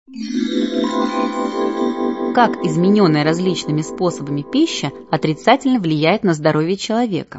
Как измененная различными способами пища отрицательно влияет на здоровье человека?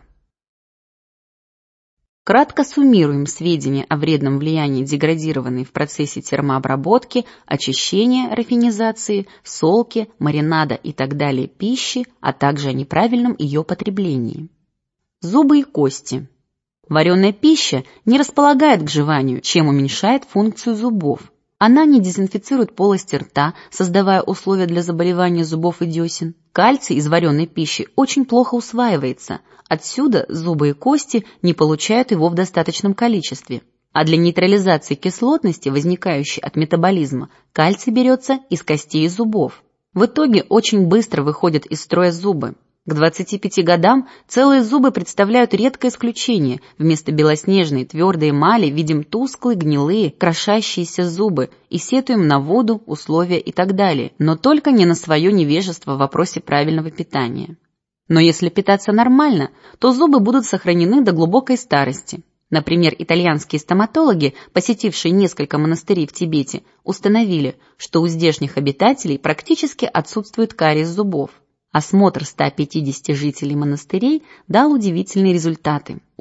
Кратко суммируем сведения о вредном влиянии деградированной в процессе термообработки, очищения, рафинизации, солки, маринада и так далее пищи, а также о неправильном ее потреблении. Зубы и кости. Вареная пища не располагает к жеванию, чем уменьшает функцию зубов. Она не дезинфицирует полости рта, создавая условия для заболевания зубов и десен. Кальций из вареной пищи очень плохо усваивается, отсюда зубы и кости не получают его в достаточном количестве. А для нейтрализации кислотности, возникающей от метаболизма, кальций берется из костей и зубов. В итоге очень быстро выходят из строя зубы. К 25 годам целые зубы представляют редкое исключение. Вместо белоснежной твердой эмали видим тусклые, гнилые, крошащиеся зубы и сетуем на воду, условия и так далее, но только не на свое невежество в вопросе правильного питания. Но если питаться нормально, то зубы будут сохранены до глубокой старости. Например, итальянские стоматологи, посетившие несколько монастырей в Тибете, установили, что у здешних обитателей практически отсутствует кариес зубов. Осмотр 150 жителей монастырей дал удивительные результаты. У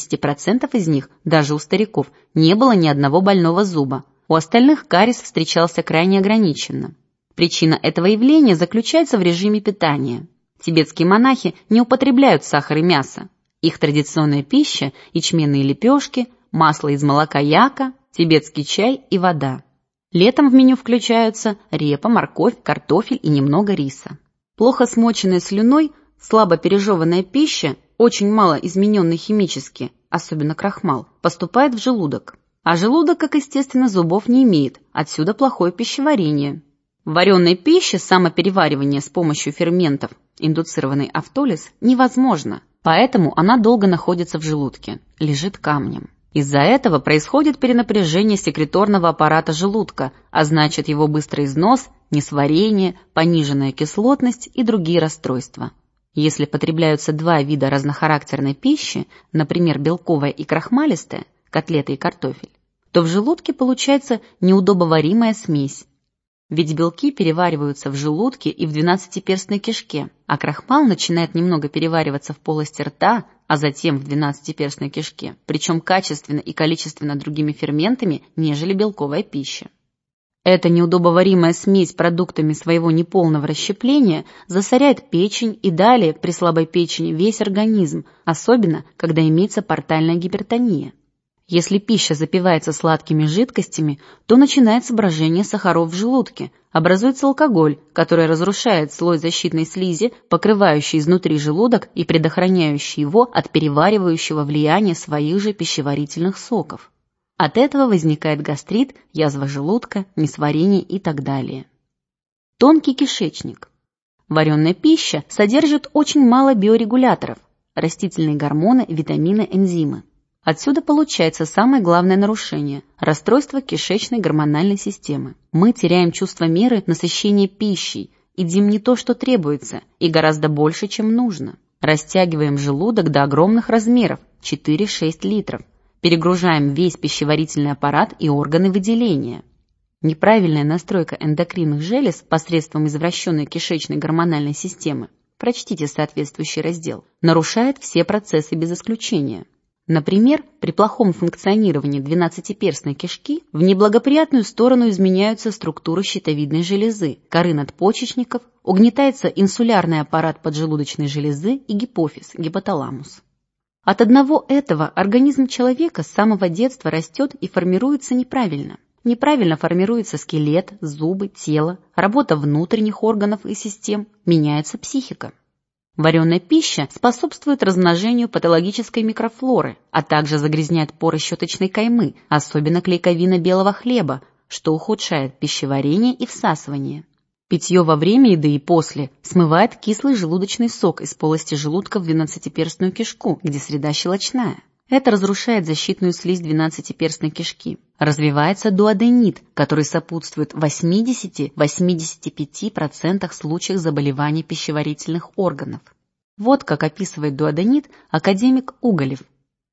70% из них, даже у стариков, не было ни одного больного зуба. У остальных кариес встречался крайне ограниченно. Причина этого явления заключается в режиме питания. Тибетские монахи не употребляют сахар и мясо. Их традиционная пища – ячменные лепешки, масло из молока яка, тибетский чай и вода. Летом в меню включаются репа, морковь, картофель и немного риса. Плохо смоченная слюной, слабо пережеванная пища, очень мало измененная химически, особенно крахмал, поступает в желудок. А желудок, как естественно, зубов не имеет, отсюда плохое пищеварение. В вареной пище самопереваривание с помощью ферментов, индуцированный автолиз, невозможно, поэтому она долго находится в желудке, лежит камнем. Из-за этого происходит перенапряжение секреторного аппарата желудка, а значит его быстрый износ, несварение, пониженная кислотность и другие расстройства. Если потребляются два вида разнохарактерной пищи, например, белковая и крахмалистая, котлеты и картофель, то в желудке получается неудобоваримая смесь. Ведь белки перевариваются в желудке и в двенадцатиперстной кишке, а крахмал начинает немного перевариваться в полости рта, а затем в двенадцатиперстной кишке, причем качественно и количественно другими ферментами, нежели белковая пища. Эта неудобоваримая смесь продуктами своего неполного расщепления засоряет печень и далее при слабой печени весь организм, особенно когда имеется портальная гипертония. Если пища запивается сладкими жидкостями, то начинается брожение сахаров в желудке, образуется алкоголь, который разрушает слой защитной слизи, покрывающий изнутри желудок и предохраняющий его от переваривающего влияния своих же пищеварительных соков. От этого возникает гастрит, язва желудка, несварение и так далее. Тонкий кишечник. Вареная пища содержит очень мало биорегуляторов, растительные гормоны, витамины, энзимы. Отсюда получается самое главное нарушение – расстройство кишечной гормональной системы. Мы теряем чувство меры насыщения пищей, едим не то, что требуется, и гораздо больше, чем нужно. Растягиваем желудок до огромных размеров – 4-6 литров. Перегружаем весь пищеварительный аппарат и органы выделения. Неправильная настройка эндокринных желез посредством извращенной кишечной гормональной системы, прочтите соответствующий раздел, нарушает все процессы без исключения. Например, при плохом функционировании двенадцатиперстной кишки в неблагоприятную сторону изменяются структуры щитовидной железы, коры надпочечников, угнетается инсулярный аппарат поджелудочной железы и гипофиз, гипоталамус. От одного этого организм человека с самого детства растет и формируется неправильно. Неправильно формируется скелет, зубы, тело, работа внутренних органов и систем, меняется психика. Вареная пища способствует размножению патологической микрофлоры, а также загрязняет поры щеточной каймы, особенно клейковина белого хлеба, что ухудшает пищеварение и всасывание. Питье во время еды и после смывает кислый желудочный сок из полости желудка в двенадцатиперстную кишку, где среда щелочная. Это разрушает защитную слизь двенадцатиперстной кишки. Развивается дуоденит, который сопутствует 80-85% случаев заболеваний пищеварительных органов. Вот как описывает дуоденит академик Уголев.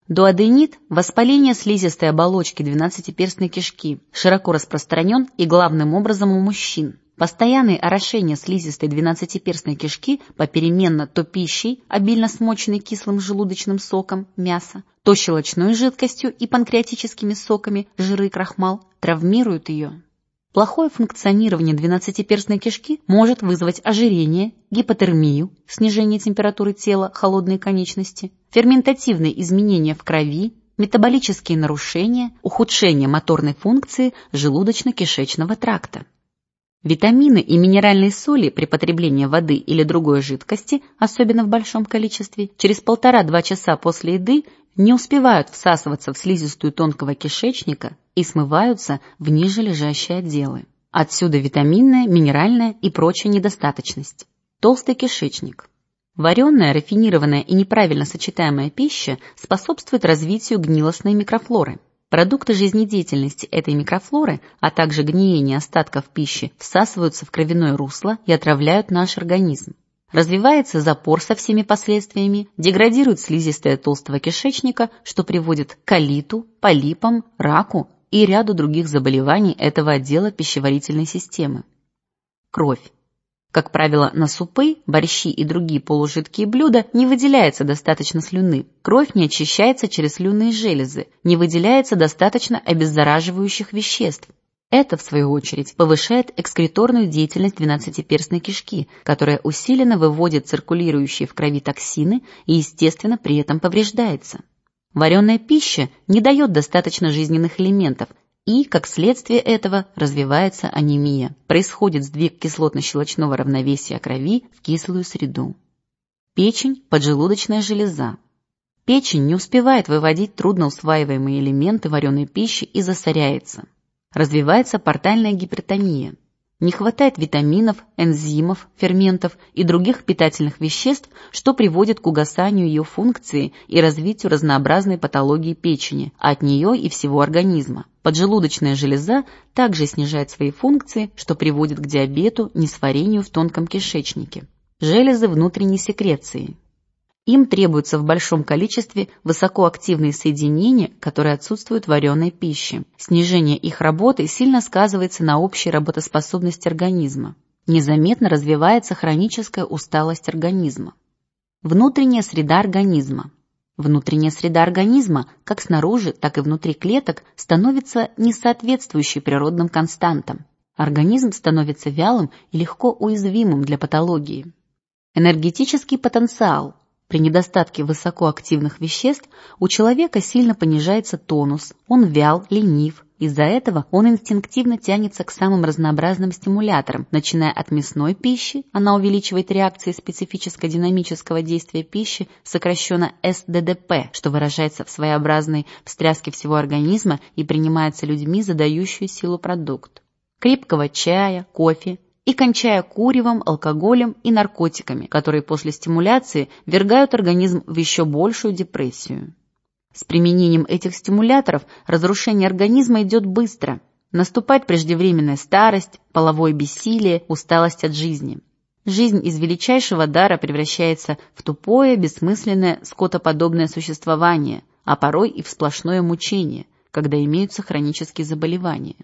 Дуоденит – воспаление слизистой оболочки двенадцатиперстной кишки, широко распространен и главным образом у мужчин. Постоянное орошение слизистой двенадцатиперстной кишки попеременно то пищей, обильно смоченной кислым желудочным соком, мясо, то щелочной жидкостью и панкреатическими соками, жиры и крахмал, травмируют ее. Плохое функционирование двенадцатиперстной кишки может вызвать ожирение, гипотермию, снижение температуры тела, холодные конечности, ферментативные изменения в крови, метаболические нарушения, ухудшение моторной функции желудочно-кишечного тракта. Витамины и минеральные соли при потреблении воды или другой жидкости, особенно в большом количестве, через 1,5–2 часа после еды не успевают всасываться в слизистую тонкого кишечника и смываются в ниже лежащие отделы. Отсюда витаминная, минеральная и прочая недостаточность. Толстый кишечник. Вареная, рафинированная и неправильно сочетаемая пища способствует развитию гнилостной микрофлоры. Продукты жизнедеятельности этой микрофлоры, а также гниение остатков пищи всасываются в кровяное русло и отравляют наш организм. Развивается запор со всеми последствиями, деградирует слизистая толстого кишечника, что приводит к колиту, полипам, раку и ряду других заболеваний этого отдела пищеварительной системы. Кровь. Как правило, на супы, борщи и другие полужидкие блюда не выделяется достаточно слюны. Кровь не очищается через слюнные железы, не выделяется достаточно обеззараживающих веществ. Это, в свою очередь, повышает экскреторную деятельность двенадцатиперстной кишки, которая усиленно выводит циркулирующие в крови токсины и, естественно, при этом повреждается. Вареная пища не дает достаточно жизненных элементов, и, как следствие этого, развивается анемия. Происходит сдвиг кислотно-щелочного равновесия крови в кислую среду. Печень, поджелудочная железа. Печень не успевает выводить трудноусваиваемые элементы вареной пищи и засоряется. Развивается портальная гипертония. Не хватает витаминов, энзимов, ферментов и других питательных веществ, что приводит к угасанию ее функции и развитию разнообразной патологии печени, а от нее и всего организма. Поджелудочная железа также снижает свои функции, что приводит к диабету, несварению в тонком кишечнике. Железы внутренней секреции. Им требуются в большом количестве высокоактивные соединения, которые отсутствуют в вареной пище. Снижение их работы сильно сказывается на общей работоспособности организма. Незаметно развивается хроническая усталость организма. Внутренняя среда организма. Внутренняя среда организма, как снаружи, так и внутри клеток, становится несоответствующей природным константам. Организм становится вялым и легко уязвимым для патологии. Энергетический потенциал. При недостатке высокоактивных веществ у человека сильно понижается тонус, он вял, ленив. Из-за этого он инстинктивно тянется к самым разнообразным стимуляторам, начиная от мясной пищи, она увеличивает реакции специфического динамического действия пищи, сокращенно СДДП, что выражается в своеобразной встряске всего организма и принимается людьми за дающую силу продукт. Крепкого чая, кофе, и кончая куревом, алкоголем и наркотиками, которые после стимуляции ввергают организм в еще большую депрессию. С применением этих стимуляторов разрушение организма идет быстро. Наступает преждевременная старость, половое бессилие, усталость от жизни. Жизнь из величайшего дара превращается в тупое, бессмысленное, скотоподобное существование, а порой и в сплошное мучение, когда имеются хронические заболевания.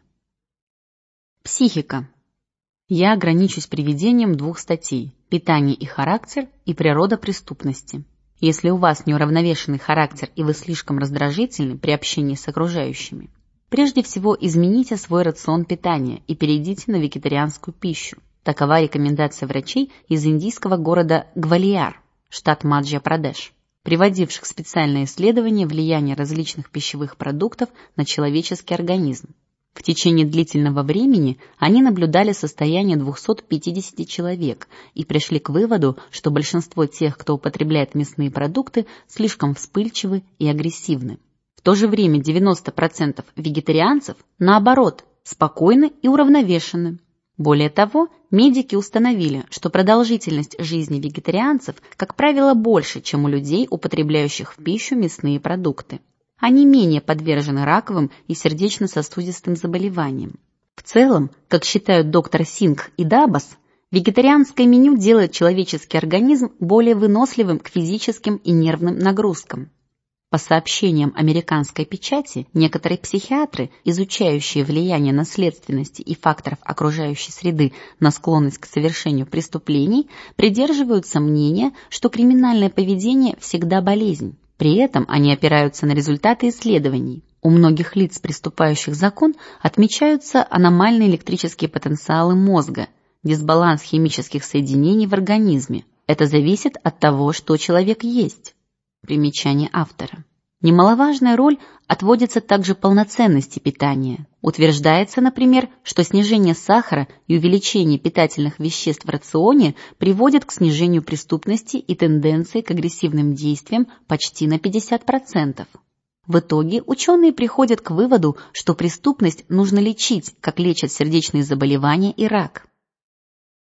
Психика. Я ограничусь приведением 2 статей «Питание и характер» и «Природа преступности». Если у вас неуравновешенный характер и вы слишком раздражительны при общении с окружающими, прежде всего измените свой рацион питания и перейдите на вегетарианскую пищу. Такова рекомендация врачей из индийского города Гвалиар, штат Мадхья-Прадеш, приводивших специальное исследование влияния различных пищевых продуктов на человеческий организм. В течение длительного времени они наблюдали состояние 250 человек и пришли к выводу, что большинство тех, кто употребляет мясные продукты, слишком вспыльчивы и агрессивны. В то же время 90% вегетарианцев, наоборот, спокойны и уравновешены. Более того, медики установили, что продолжительность жизни вегетарианцев, как правило, больше, чем у людей, употребляющих в пищу мясные продукты. Они менее подвержены раковым и сердечно-сосудистым заболеваниям. В целом, как считают доктор Сингх и Дабас, вегетарианское меню делает человеческий организм более выносливым к физическим и нервным нагрузкам. По сообщениям американской печати, некоторые психиатры, изучающие влияние наследственности и факторов окружающей среды на склонность к совершению преступлений, придерживаются мнения, что криминальное поведение всегда болезнь. При этом они опираются на результаты исследований. У многих лиц, приступающих закон, отмечаются аномальные электрические потенциалы мозга, дисбаланс химических соединений в организме. Это зависит от того, что человек ест. Примечание автора. Немаловажная роль отводится также полноценности питания. Утверждается, например, что снижение сахара и увеличение питательных веществ в рационе приводит к снижению преступности и тенденции к агрессивным действиям почти на 50%. В итоге ученые приходят к выводу, что преступность нужно лечить, как лечат сердечные заболевания и рак.